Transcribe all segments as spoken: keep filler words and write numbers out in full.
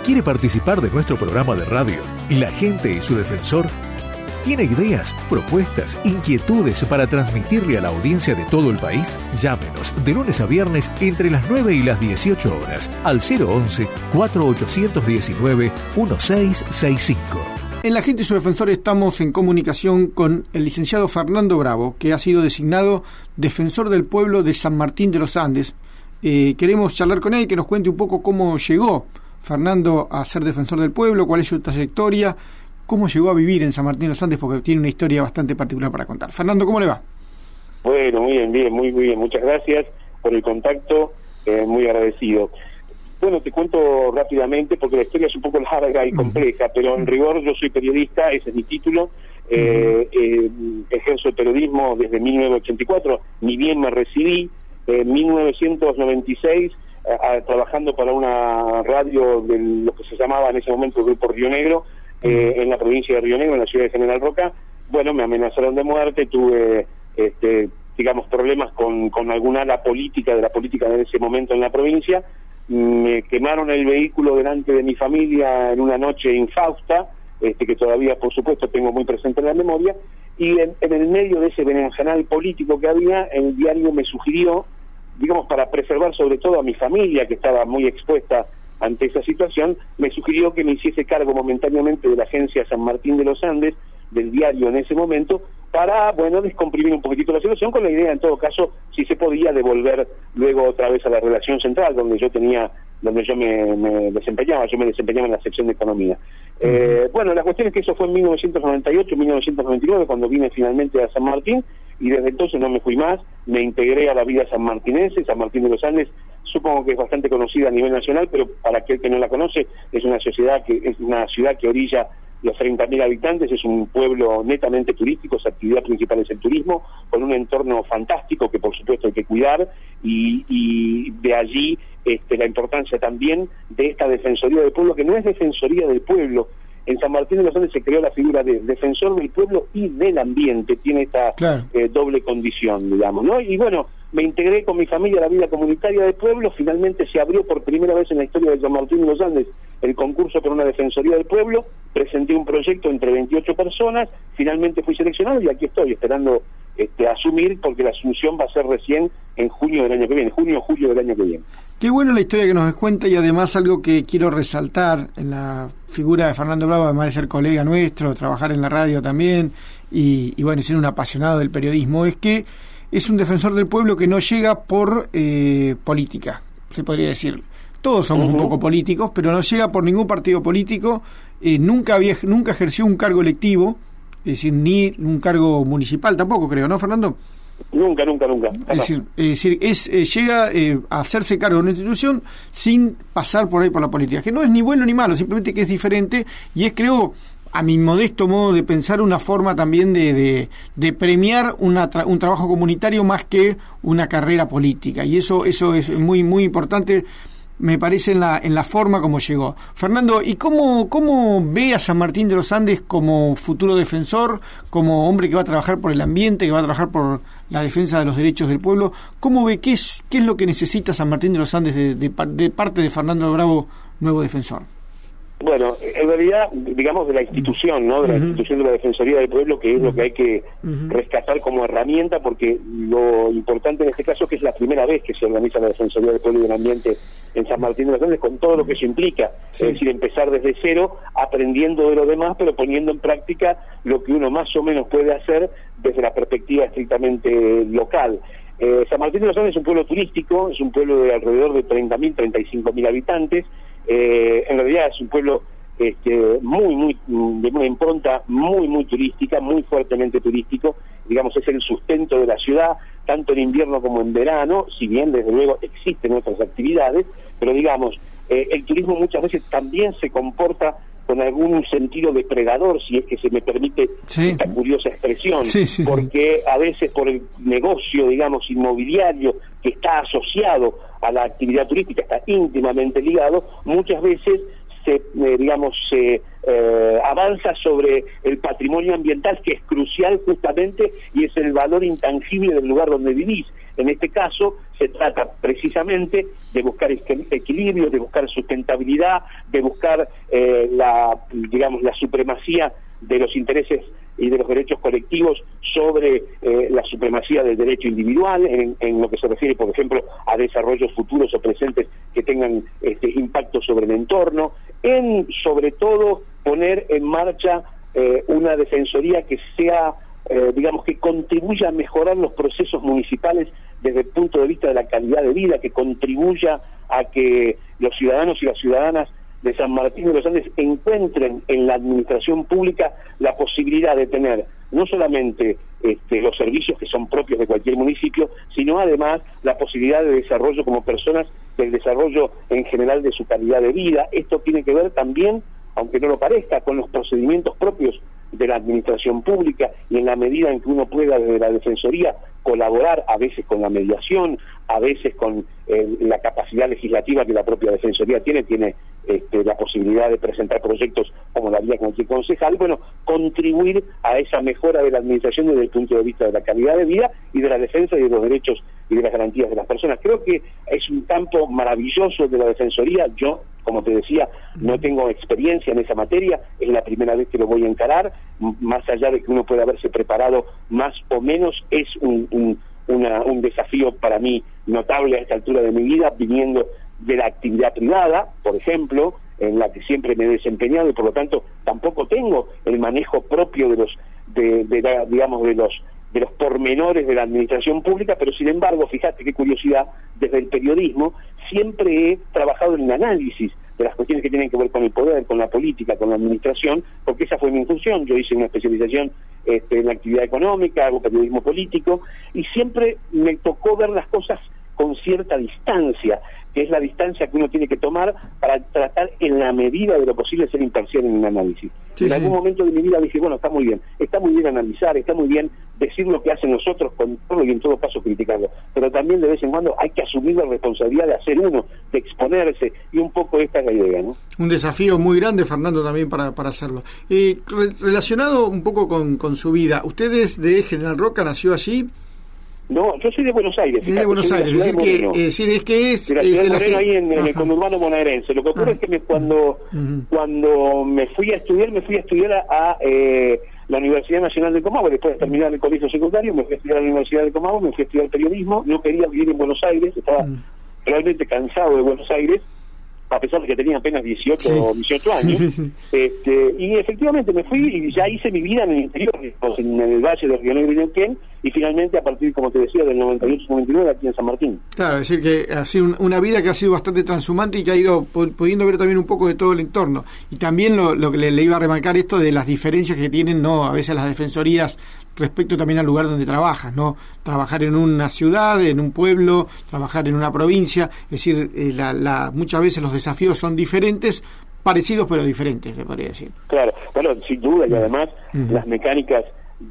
¿Quiere participar de nuestro programa de radio, La Gente y su Defensor? ¿Tiene ideas, propuestas, inquietudes para transmitirle a la audiencia de todo el país? Llámenos de lunes a viernes entre las nueve y las dieciocho horas al cero once, cuatro ocho uno nueve, uno seis seis cinco. En La Gente y su Defensor estamos en comunicación con el licenciado Fernando Bravo, que ha sido designado Defensor del Pueblo de San Martín de los Andes. Eh, queremos charlar con él, que nos cuente un poco cómo llegó Fernando a ser Defensor del Pueblo, cuál es su trayectoria, cómo llegó a vivir en San Martín de los Andes, porque tiene una historia bastante particular para contar. Fernando, ¿cómo le va? Bueno, muy bien, bien, muy, muy bien. Muchas gracias por el contacto, eh, muy agradecido. Bueno, te cuento rápidamente porque la historia es un poco larga y compleja, pero en rigor yo soy periodista, ese es mi título, eh, eh, ejerzo el periodismo desde mil novecientos ochenta y cuatro, ni bien me recibí, en mil novecientos noventa y seis, a, a, trabajando para una radio de lo que se llamaba en ese momento el Grupo Río Negro, eh, en la provincia de Río Negro, en la ciudad de General Roca. Bueno, me amenazaron de muerte, tuve, este, digamos, problemas con, con alguna ala política, de la política de ese momento en la provincia. Me quemaron el vehículo delante de mi familia en una noche infausta, este, que todavía, por supuesto, tengo muy presente en la memoria, y en, en el medio de ese berenjenal político que había, el diario me sugirió, digamos, para preservar sobre todo a mi familia, que estaba muy expuesta ante esa situación, me sugirió que me hiciese cargo momentáneamente de la agencia San Martín de los Andes, del diario en ese momento, para, bueno, descomprimir un poquitito la situación, con la idea, en todo caso, si se podía devolver luego otra vez a la redacción central, donde yo tenía, donde yo me, me desempeñaba, yo me desempeñaba en la sección de economía. Uh-huh. Eh, bueno, la cuestión es que eso fue en mil novecientos noventa y ocho, mil novecientos noventa y nueve, cuando vine finalmente a San Martín, y desde entonces no me fui más, me integré a la vida sanmartinense. San Martín de los Andes, supongo que es bastante conocida a nivel nacional, pero para aquel que no la conoce, es una sociedad que es una ciudad que orilla los treinta mil habitantes, es un pueblo netamente turístico, su actividad principal es el turismo, con un entorno fantástico que por supuesto hay que cuidar, y, y de allí este, la importancia también de esta Defensoría del Pueblo, que no es Defensoría del Pueblo. En San Martín de los Andes se creó la figura de Defensor del Pueblo y del Ambiente, tiene esta claro. eh, doble condición, digamos, ¿no? Y bueno, me integré con mi familia a la vida comunitaria del pueblo. Finalmente se abrió por primera vez en la historia de San Martín de los Andes el concurso por una Defensoría del Pueblo, presenté un proyecto entre veintiocho personas, finalmente fui seleccionado y aquí estoy esperando este, asumir, porque la asunción va a ser recién en junio del año que viene, junio o julio del año que viene. Qué bueno la historia que nos cuenta, y además algo que quiero resaltar en la figura de Fernando Bravo, además de ser colega nuestro, trabajar en la radio también, y, y bueno, ser un apasionado del periodismo, es que es un defensor del pueblo que no llega por eh, política, se podría decir. Todos somos uh-huh. un poco políticos, pero no llega por ningún partido político, eh, nunca había, nunca ejerció un cargo electivo, es decir, ni un cargo municipal tampoco, creo, ¿no, Fernando? Nunca, nunca, nunca. Es decir, es decir es, eh, llega eh, a hacerse cargo de una institución sin pasar por ahí por la política, que no es ni bueno ni malo, simplemente que es diferente, y es, creo, a mi modesto modo de pensar, una forma también de, de, de premiar una tra- un trabajo comunitario más que una carrera política, y eso eso es muy muy importante, me parece, en la en la forma como llegó. Fernando, ¿y cómo cómo ve a San Martín de los Andes como futuro defensor, como hombre que va a trabajar por el ambiente, que va a trabajar por la defensa de los derechos del pueblo? ¿Cómo ve qué es qué es lo que necesita San Martín de los Andes de, de, de parte de Fernando Bravo, nuevo defensor? Bueno, en realidad, digamos, de la institución, ¿no? De la uh-huh. institución de la Defensoría del Pueblo, que es uh-huh. lo que hay que uh-huh. rescatar como herramienta, porque lo importante en este caso es que es la primera vez que se organiza la Defensoría del Pueblo y del Ambiente en San Martín de los Andes, con todo lo que eso implica, sí. Es decir, empezar desde cero, aprendiendo de lo demás, pero poniendo en práctica lo que uno más o menos puede hacer desde la perspectiva estrictamente local. Eh, San Martín de los Andes es un pueblo turístico, es un pueblo de alrededor de treinta mil, treinta y cinco mil habitantes. Eh, en realidad es un pueblo este, muy, muy, de una impronta muy, muy turística, muy fuertemente turístico, digamos, es el sustento de la ciudad, tanto en invierno como en verano, si bien desde luego existen otras actividades, pero digamos, eh, el turismo muchas veces también se comporta con algún sentido depredador, si es que se me permite sí. esta curiosa expresión, sí, sí, porque a veces por el negocio, digamos, inmobiliario que está asociado a la actividad turística, está íntimamente ligado, muchas veces se, eh, digamos, se, eh, avanza sobre el patrimonio ambiental, que es crucial justamente y es el valor intangible del lugar donde vivís. En este caso se trata precisamente de buscar equilibrio, de buscar sustentabilidad, de buscar eh, la, digamos, la supremacía de los intereses y de los derechos colectivos sobre eh, la supremacía del derecho individual en, en lo que se refiere, por ejemplo, a desarrollos futuros o presentes que tengan este impacto sobre el entorno, en sobre todo poner en marcha eh, una defensoría que sea, eh, digamos, que contribuya a mejorar los procesos municipales desde el punto de vista de la calidad de vida, que contribuya a que los ciudadanos y las ciudadanas de San Martín de los Andes encuentren en la administración pública la posibilidad de tener no solamente este, los servicios que son propios de cualquier municipio, sino además la posibilidad de desarrollo como personas, del desarrollo en general de su calidad de vida. Esto tiene que ver también, aunque no lo parezca, con los procedimientos propios de la administración pública, y en la medida en que uno pueda desde la Defensoría colaborar, a veces con la mediación, a veces con eh, la capacidad legislativa que la propia Defensoría tiene, tiene este, la posibilidad de presentar proyectos como la haría cualquier concejal, bueno, contribuir a esa mejora de la administración desde el punto de vista de la calidad de vida y de la defensa y de los derechos y de las garantías de las personas. Creo que es un campo maravilloso de la Defensoría. Yo, como te decía, no tengo experiencia en esa materia, es la primera vez que lo voy a encarar, más allá de que uno pueda haberse preparado más o menos, es un, un, una, un desafío para mí notable a esta altura de mi vida, viniendo de la actividad privada, por ejemplo, en la que siempre me he desempeñado, y por lo tanto tampoco tengo el manejo propio de los, de, de la, digamos, de los de los pormenores de la administración pública, pero sin embargo, fíjate qué curiosidad, desde el periodismo siempre he trabajado en el análisis de las cuestiones que tienen que ver con el poder, con la política, con la administración, porque esa fue mi función. Yo hice una especialización este, en la actividad económica, hago periodismo político, y siempre me tocó ver las cosas con cierta distancia, que es la distancia que uno tiene que tomar para tratar en la medida de lo posible ser imparcial en un análisis. Sí, en sí. algún momento de mi vida dije, bueno, está muy bien, está muy bien analizar, está muy bien decir lo que hacen los otros con todo y en todo caso criticarlo, pero también de vez en cuando hay que asumir la responsabilidad de hacer uno, de exponerse, y un poco esta es la idea, ¿no? Un desafío muy grande, Fernando, también para, para hacerlo. Eh, re- relacionado un poco con, con su vida, ¿usted es de General Roca, nació allí? No, yo soy de Buenos Aires. Es de Buenos Aires, es decir, que, es decir, es que es... De la es ciudad de de Moreno, la... ahí en, en el conurbano bonaerense. Lo que ocurre Ajá. es que me, cuando uh-huh. cuando me fui a estudiar, me fui a estudiar a, a eh, la Universidad Nacional de Comahue. Después de terminar el colegio secundario, me fui a estudiar a la Universidad de Comahue, me fui a estudiar periodismo. No quería vivir en Buenos Aires, estaba uh-huh. realmente cansado de Buenos Aires, a pesar de que tenía apenas dieciocho o sí. dieciocho años, sí, sí. Este, y efectivamente me fui y ya hice mi vida en el interior, en el Valle de Río Negro y Neuquén, y finalmente a partir, como te decía, del noventa y ocho noventa y nueve aquí en San Martín. Claro, es decir, que ha sido una vida que ha sido bastante transhumante y que ha ido pudiendo ver también un poco de todo el entorno. Y también lo, lo que le, le iba a remarcar esto de las diferencias que tienen, no, a veces las defensorías respecto también al lugar donde trabajas, ¿no? Trabajar en una ciudad, en un pueblo, trabajar en una provincia, es decir, eh, la, la, muchas veces los desafíos son diferentes, parecidos pero diferentes, se podría decir. Claro, bueno, sin duda, y además uh-huh. las mecánicas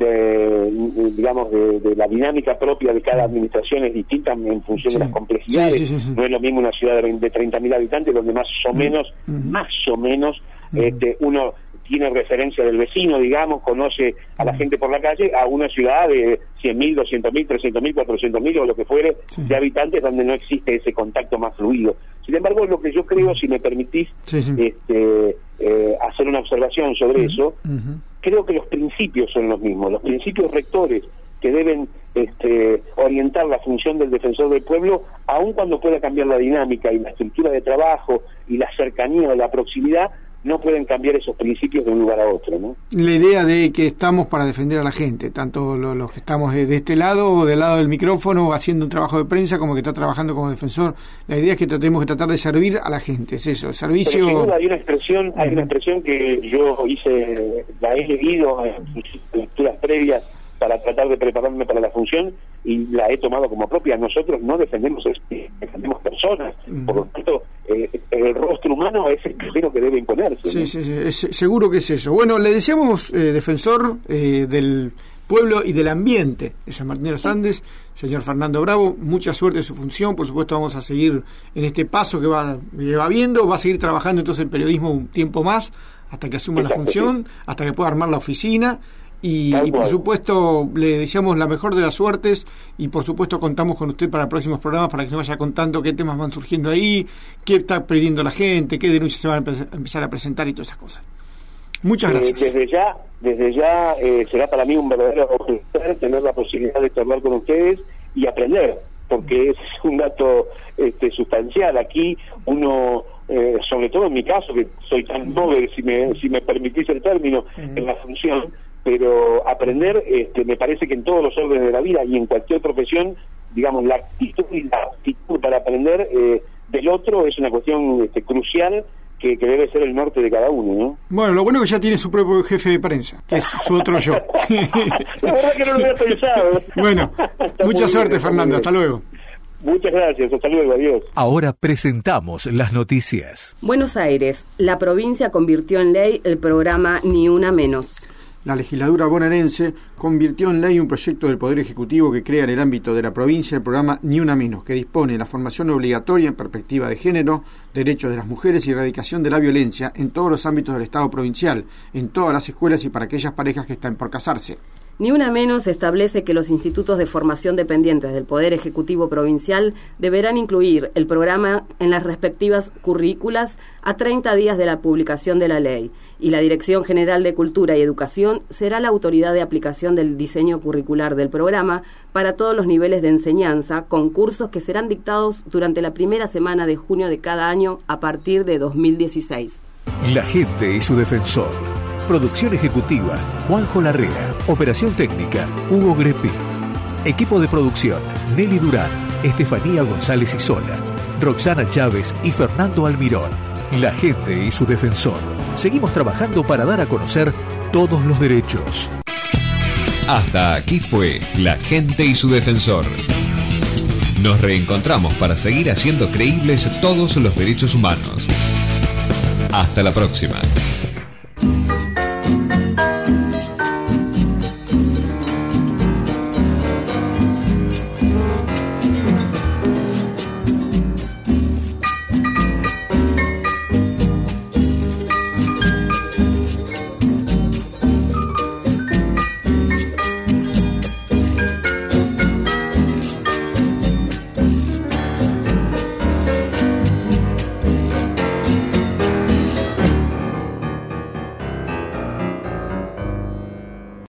de, digamos, de, de la dinámica propia de cada administración es distinta en función sí. de las complejidades. Sí, sí, sí, sí. No es lo mismo una ciudad de, de treinta mil habitantes donde más o menos, uh-huh. más o menos, uh-huh. este, uno tiene referencia del vecino, digamos, conoce a la gente por la calle, a una ciudad de cien mil, doscientos mil, trescientos mil, cuatrocientos mil o lo que fuere sí. de habitantes, donde no existe ese contacto más fluido. Sin embargo, lo que yo creo, si me permitís sí, sí. Este, eh, hacer una observación sobre uh-huh. eso, uh-huh. creo que los principios son los mismos, los principios rectores que deben este, orientar la función del defensor del pueblo, aun cuando pueda cambiar la dinámica y la estructura de trabajo y la cercanía o la proximidad, no pueden cambiar esos principios de un lugar a otro, ¿no? La idea de que estamos para defender a la gente, tanto los, los que estamos de, de este lado o del lado del micrófono haciendo un trabajo de prensa como que está trabajando como defensor, la idea es que tratemos que tratar de servir a la gente, es eso, el servicio... Pero sin duda hay una expresión, uh-huh. hay una expresión que yo hice, la he leído en lecturas previas para tratar de prepararme para la función y la he tomado como propia. Nosotros no defendemos defendemos personas, uh-huh. por lo tanto eh, el rostro humano es el primero que debe imponerse. Sí, ¿no? sí, sí, es, seguro que es eso. Bueno, le decíamos eh, defensor eh, del pueblo y del ambiente de San Martín de los Andes, señor Fernando Bravo. Mucha suerte en su función. Por supuesto, vamos a seguir en este paso que va, que va viendo. Va a seguir trabajando entonces en periodismo un tiempo más, hasta que asuma Exacto, la función, sí. hasta que pueda armar la oficina. Y, y por supuesto le deseamos la mejor de las suertes, y por supuesto contamos con usted para próximos programas, para que nos vaya contando qué temas van surgiendo ahí, qué está pidiendo la gente, qué denuncias se van a empezar a presentar y todas esas cosas. Muchas gracias. Eh, desde ya, desde ya eh, será para mí un verdadero placer tener la posibilidad de charlar con ustedes y aprender, porque es un dato este, sustancial. Aquí uno, eh, sobre todo en mi caso, que soy tan novel, si me, si me permitís el término, uh-huh. en la función, pero aprender, este, me parece que en todos los órdenes de la vida y en cualquier profesión, digamos, la actitud y la actitud para aprender eh, del otro es una cuestión este, crucial que, que debe ser el norte de cada uno, ¿no? Bueno, lo bueno es que ya tiene su propio jefe de prensa, que es su otro yo. La verdad que no lo había pensado. Bueno, mucha suerte, Fernando, hasta luego. Muchas gracias, hasta luego, adiós. Ahora presentamos las noticias. Buenos Aires, la provincia convirtió en ley el programa Ni Una Menos. La legislatura bonaerense convirtió en ley un proyecto del Poder Ejecutivo que crea en el ámbito de la provincia el programa Ni Una Menos, que dispone la formación obligatoria en perspectiva de género, derechos de las mujeres y erradicación de la violencia en todos los ámbitos del Estado provincial, en todas las escuelas y para aquellas parejas que están por casarse. Ni Una Menos establece que los institutos de formación dependientes del Poder Ejecutivo Provincial deberán incluir el programa en las respectivas currículas a treinta días de la publicación de la ley, y la Dirección General de Cultura y Educación será la autoridad de aplicación del diseño curricular del programa para todos los niveles de enseñanza, con cursos que serán dictados durante la primera semana de junio de cada año a partir de dos mil dieciséis. La gente y su defensor. Producción ejecutiva, Juanjo Larrea. Operación técnica, Hugo Grepi. Equipo de producción, Nelly Durán, Estefanía González Isola, Roxana Chávez y Fernando Almirón. La gente y su defensor. Seguimos trabajando para dar a conocer todos los derechos. Hasta aquí fue La gente y su defensor. Nos reencontramos para seguir haciendo creíbles todos los derechos humanos. Hasta la próxima.